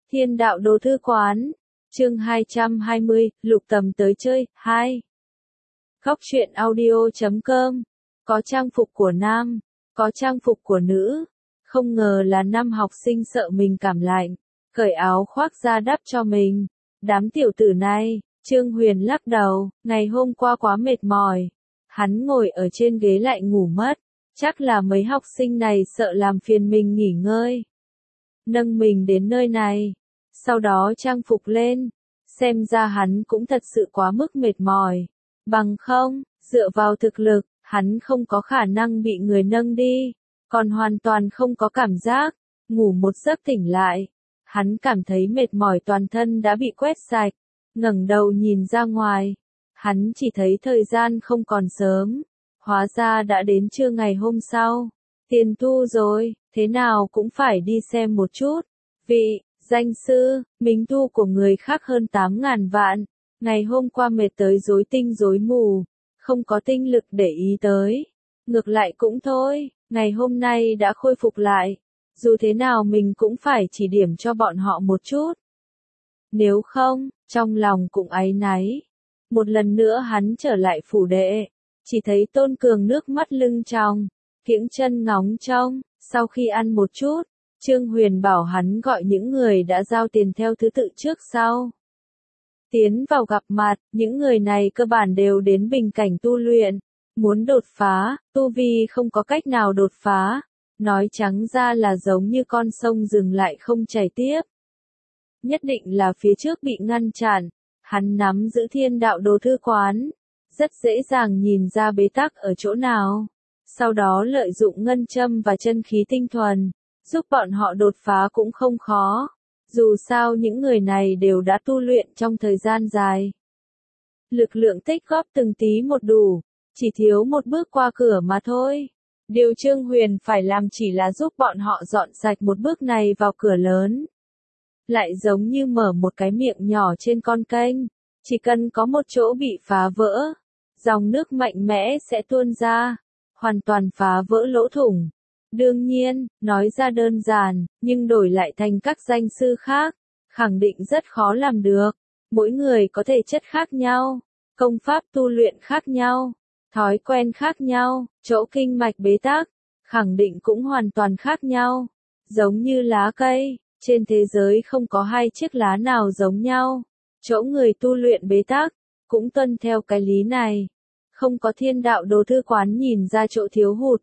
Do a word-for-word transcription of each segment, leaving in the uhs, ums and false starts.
Thiên đạo đồ thư quán, chương hai trăm hai mươi, Lục Tầm tới chơi, hai. Góc truyện audio chấm com, có trang phục của nam, có trang phục của nữ. Không ngờ là năm học sinh sợ mình cảm lạnh, cởi áo khoác ra đắp cho mình. Đám tiểu tử này, Trương Huyền lắc đầu, ngày hôm qua quá mệt mỏi. Hắn ngồi ở trên ghế lại ngủ mất, chắc là mấy học sinh này sợ làm phiền mình nghỉ ngơi. Nâng mình đến nơi này, sau đó trang phục lên, xem ra hắn cũng thật sự quá mức mệt mỏi. Bằng không, dựa vào thực lực, hắn không có khả năng bị người nâng đi, còn hoàn toàn không có cảm giác. Ngủ một giấc tỉnh lại, hắn cảm thấy mệt mỏi toàn thân đã bị quét sạch, ngẩng đầu nhìn ra ngoài, hắn chỉ thấy thời gian không còn sớm, hóa ra đã đến trưa ngày hôm sau. Tiền thu rồi, thế nào cũng phải đi xem một chút. Vị, danh sư, mính thu của người khác hơn tám ngàn vạn, ngày hôm qua mệt tới rối tinh rối mù, không có tinh lực để ý tới. Ngược lại cũng thôi, ngày hôm nay đã khôi phục lại, dù thế nào mình cũng phải chỉ điểm cho bọn họ một chút. Nếu không, trong lòng cũng áy náy. Một lần nữa hắn trở lại phủ đệ, chỉ thấy Tôn Cường nước mắt lưng tròng, kiễng chân ngóng trông. Sau khi ăn một chút, Trương Huyền bảo hắn gọi những người đã giao tiền theo thứ tự trước sau. Tiến vào gặp mặt, những người này cơ bản đều đến bình cảnh tu luyện, muốn đột phá, tu vi không có cách nào đột phá, nói trắng ra là giống như con sông dừng lại không chảy tiếp. Nhất định là phía trước bị ngăn chặn, hắn nắm giữ thiên đạo đồ thư quán, rất dễ dàng nhìn ra bế tắc ở chỗ nào. Sau đó lợi dụng ngân châm và chân khí tinh thuần, giúp bọn họ đột phá cũng không khó. Dù sao những người này đều đã tu luyện trong thời gian dài. Lực lượng tích góp từng tí một đủ, chỉ thiếu một bước qua cửa mà thôi. Điều Trương Huyền phải làm chỉ là giúp bọn họ dọn sạch một bước này vào cửa lớn. Lại giống như mở một cái miệng nhỏ trên con kênh, chỉ cần có một chỗ bị phá vỡ, dòng nước mạnh mẽ sẽ tuôn ra, hoàn toàn phá vỡ lỗ thủng. Đương nhiên, nói ra đơn giản, nhưng đổi lại thành các danh sư khác, khẳng định rất khó làm được. Mỗi người có thể chất khác nhau, công pháp tu luyện khác nhau, thói quen khác nhau, chỗ kinh mạch bế tắc, khẳng định cũng hoàn toàn khác nhau. Giống như lá cây, trên thế giới không có hai chiếc lá nào giống nhau. Chỗ người tu luyện bế tắc, cũng tuân theo cái lý này. Không có thiên đạo đồ thư quán nhìn ra chỗ thiếu hụt.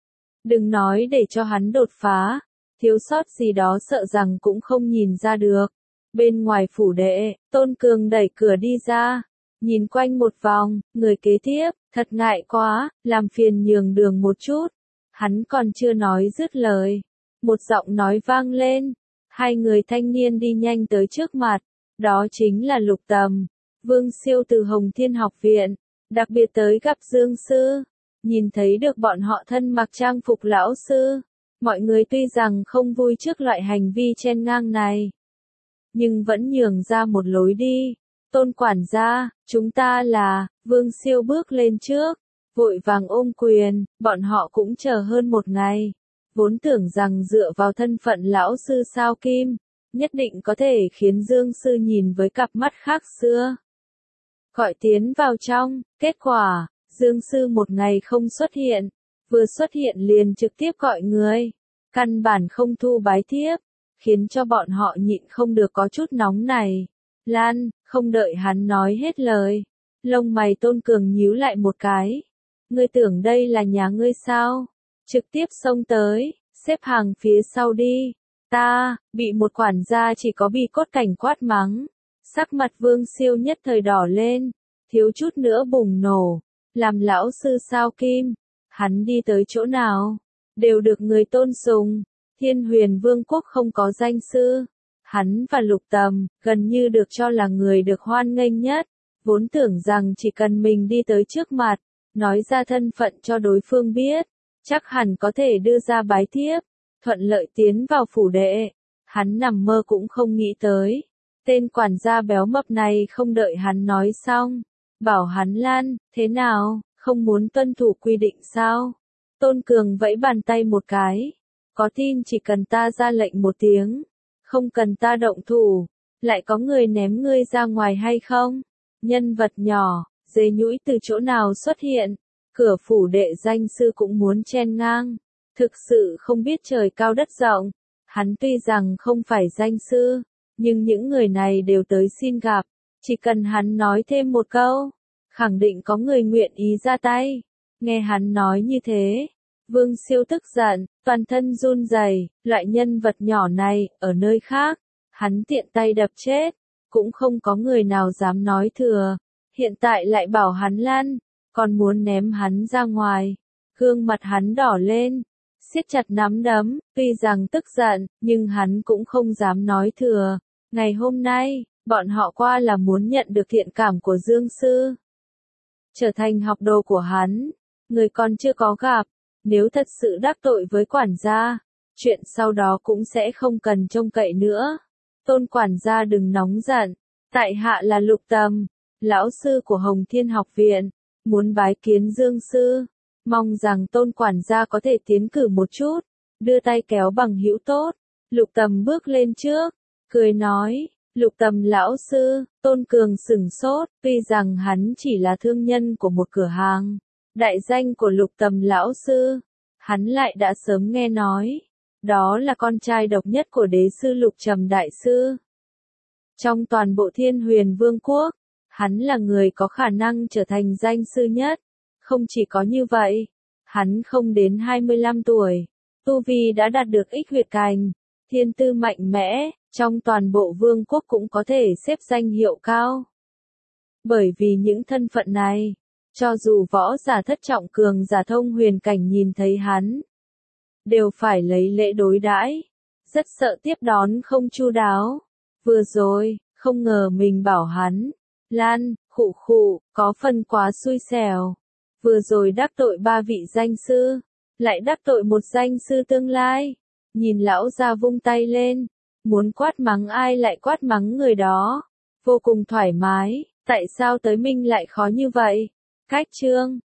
Đừng nói để cho hắn đột phá, thiếu sót gì đó sợ rằng cũng không nhìn ra được. Bên ngoài phủ đệ, Tôn Cường đẩy cửa đi ra, nhìn quanh một vòng, người kế tiếp, thật ngại quá, làm phiền nhường đường một chút. Hắn còn chưa nói dứt lời, một giọng nói vang lên, hai người thanh niên đi nhanh tới trước mặt, đó chính là Lục Tầm, Vương Siêu từ Hồng Thiên Học Viện, đặc biệt tới gặp Dương Sư. Nhìn thấy được bọn họ thân mặc trang phục lão sư, mọi người tuy rằng không vui trước loại hành vi chen ngang này, nhưng vẫn nhường ra một lối đi. Tôn quản gia, chúng ta là, Vương Siêu bước lên trước, vội vàng ôm quyền, bọn họ cũng chờ hơn một ngày. Vốn tưởng rằng dựa vào thân phận lão sư sao kim, nhất định có thể khiến Dương Sư nhìn với cặp mắt khác xưa. Gọi tiến vào trong, kết quả, Dương Sư một ngày không xuất hiện, vừa xuất hiện liền trực tiếp gọi người, căn bản không thu bái thiếp, khiến cho bọn họ nhịn không được có chút nóng này. Lan, không đợi hắn nói hết lời, lông mày Tôn Cường nhíu lại một cái. Ngươi tưởng đây là nhà ngươi sao? Trực tiếp xông tới, xếp hàng phía sau đi. Ta, bị một quản gia chỉ có bị cốt cảnh quát mắng. Sắc mặt Vương Siêu nhất thời đỏ lên, thiếu chút nữa bùng nổ. Làm lão sư sao kim, hắn đi tới chỗ nào, đều được người tôn sùng. Thiên Huyền Vương quốc không có danh sư, hắn và Lục Tầm, gần như được cho là người được hoan nghênh nhất. Vốn tưởng rằng chỉ cần mình đi tới trước mặt, nói ra thân phận cho đối phương biết, chắc hẳn có thể đưa ra bái thiếp, thuận lợi tiến vào phủ đệ. Hắn nằm mơ cũng không nghĩ tới, tên quản gia béo mập này không đợi hắn nói xong, bảo hắn Lan, thế nào, không muốn tuân thủ quy định sao? Tôn Cường vẫy bàn tay một cái, có tin chỉ cần ta ra lệnh một tiếng, Không cần ta động thủ, lại có người ném ngươi ra ngoài hay không? Nhân vật nhỏ, dế nhũi từ chỗ nào xuất hiện? Cửa phủ đệ danh sư cũng muốn chen ngang. Thực sự không biết trời cao đất rộng. Hắn tuy rằng không phải danh sư, nhưng những người này đều tới xin gặp. Chỉ cần hắn nói thêm một câu, khẳng định có người nguyện ý ra tay. Nghe hắn nói như thế, Vương Siêu tức giận, toàn thân run rẩy, loại nhân vật nhỏ này, ở nơi khác, hắn tiện tay đập chết, cũng không có người nào dám nói thừa. Hiện tại lại bảo hắn lăn, còn muốn ném hắn ra ngoài. Gương mặt hắn đỏ lên, siết chặt nắm đấm, tuy rằng tức giận, nhưng hắn cũng không dám nói thừa. Ngày hôm nay, bọn họ qua là muốn nhận được thiện cảm của Dương Sư, trở thành học đồ của hắn. Người còn chưa có gặp, nếu thật sự đắc tội với quản gia, chuyện sau đó cũng sẽ không cần trông cậy nữa. Tôn quản gia đừng nóng giận, tại hạ là Lục Tầm, lão sư của Hồng Thiên học viện, muốn bái kiến Dương Sư, mong rằng Tôn quản gia có thể tiến cử một chút, đưa tay kéo bằng hữu tốt. Lục Tầm bước lên trước, cười nói, Lục Tầm lão sư. Tôn Cường sửng sốt, tuy rằng hắn chỉ là thương nhân của một cửa hàng, đại danh của Lục Tầm lão sư, hắn lại đã sớm nghe nói, đó là con trai độc nhất của đế sư Lục Trầm đại sư. Trong toàn bộ Thiên Huyền Vương quốc, hắn là người có khả năng trở thành danh sư nhất. Không chỉ có như vậy, hắn không đến hai mươi lăm tuổi, tu vi đã đạt được ích huyệt cảnh, thiên tư mạnh mẽ, trong toàn bộ vương quốc cũng có thể xếp danh hiệu cao. Bởi vì những thân phận này, cho dù võ giả thất trọng cường giả thông huyền cảnh nhìn thấy hắn, đều phải lấy lễ đối đãi, rất sợ tiếp đón không chu đáo. Vừa rồi, không ngờ mình bảo hắn, lan, khụ khụ, có phần quá xui xẻo. Vừa rồi đắc tội ba vị danh sư, lại đắc tội một danh sư tương lai. Nhìn lão già vung tay lên, muốn quát mắng ai lại quát mắng người đó. Vô cùng thoải mái, tại sao tới minh lại khó như vậy? Cách chương